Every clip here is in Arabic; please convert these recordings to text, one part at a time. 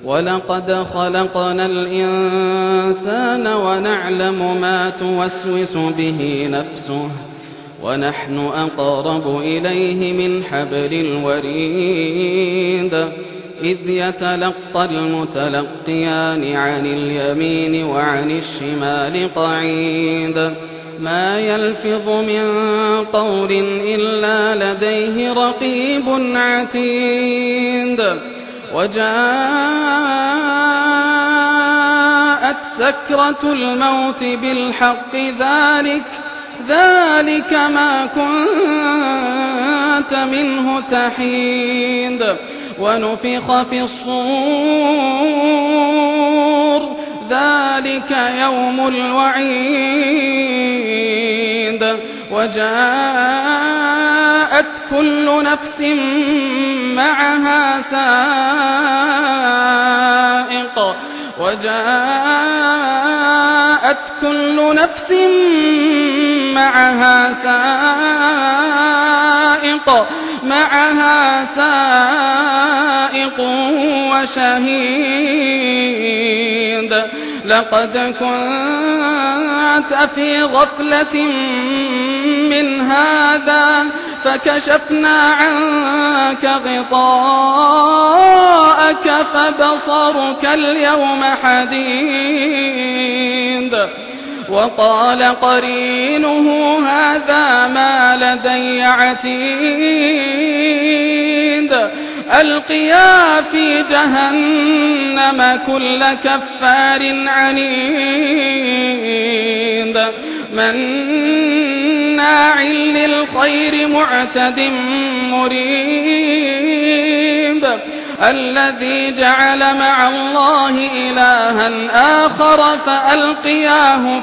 ولقد خلقنا الإنسان ونعلم ما توسوس به نفسه ونحن أقرب إليه من حبل الوريد إذ يتلقى المتلقيان عن اليمين وعن الشمال قعيد ما يلفظ من قول إلا لديه رقيب عتيد وجاءت سكرة الموت بالحق ذلك ما كنت منه تحيد ونفخ في الصور ذلك يوم الوعيد وجاءت كل نفس معها سائق وشهيد لقد كنت في غفلة من هذا فكشفنا عنك غطاءك فبصرك اليوم حديد وقال قرينه هذا ما لدي عتيد ألقيا في جهنم كل كفار عنيد مناع للخير معتد مريب الذي جعل مع الله إلها آخر فألقياه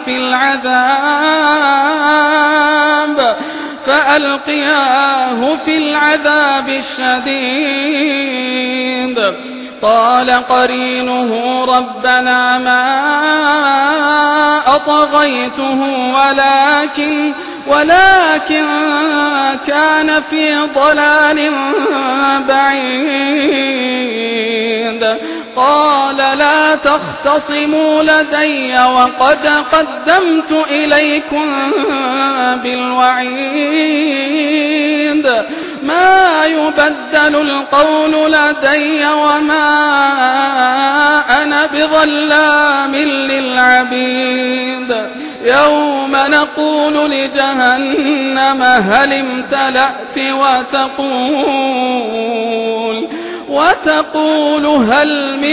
في العذاب الشديد قال قرينه ربنا ما أطغيته ولكن كان في ضلال بعيد قال لا تختصموا لدي وقد قدمت إليكم بالوعيد ما يبدل القول لدي وما أنا بظلام للعبيد يوم نقول لجهنم هل امتلأت وتقول هل من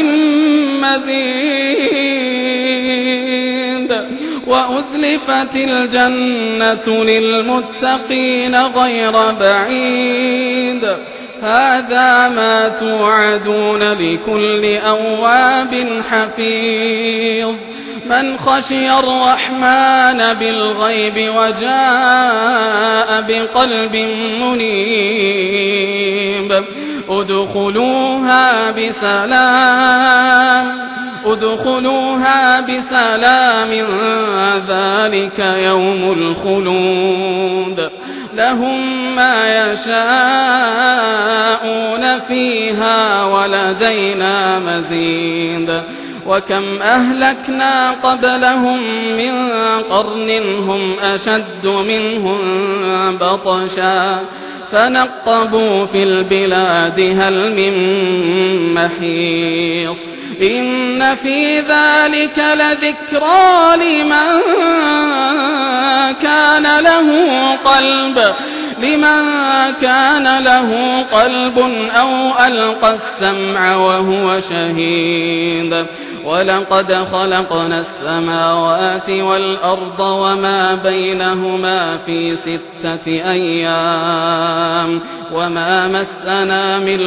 مزيد وأزلفت الجنة للمتقين غير بعيد هذا ما توعدون لكل أواب حفيظ من خشي الرحمن بالغيب وجاء بقلب منيب ادخلوها بسلام ذلك يوم الخلود لهم ما يشاءون فيها ولدينا مزيد وكم أهلكنا قبلهم من قرن هم أشد منهم بطشا فنقبوا في البلاد هل من محيص إن في ذلك لذكرى لمن كان له قلب أو ألقى السمع وهو شهيد ولقد خلقنا السماوات والأرض وما بينهما في 6 أيام وما مسنا من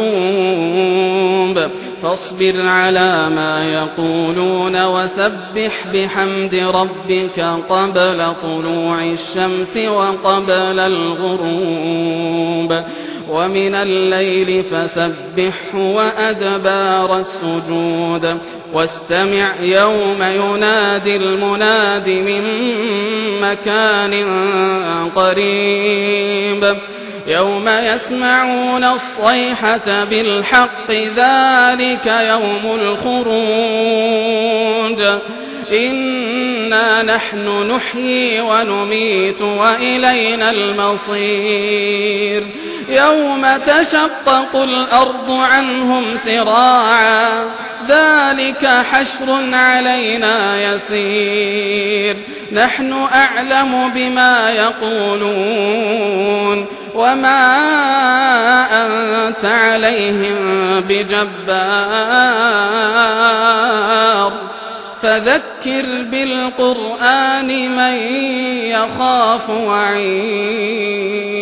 لغوب فاصبر على ما يقولون وسبح بحمد ربك قبل طلوع الشمس وقبل الغروب ومن الليل فسبحه وأدبار السجود واستمع يوم ينادي المناد من مكان قريب يوم يسمعون الصيحة بالحق ذلك يوم الخروج إنا نحن نحيي ونميت وإلينا المصير يوم تشقق الأرض عنهم سراعا ذلك حشر علينا يسير نحن أعلم بما يقولون وما أنت عليهم بجبار فذكر بالقرآن من يخاف وعيد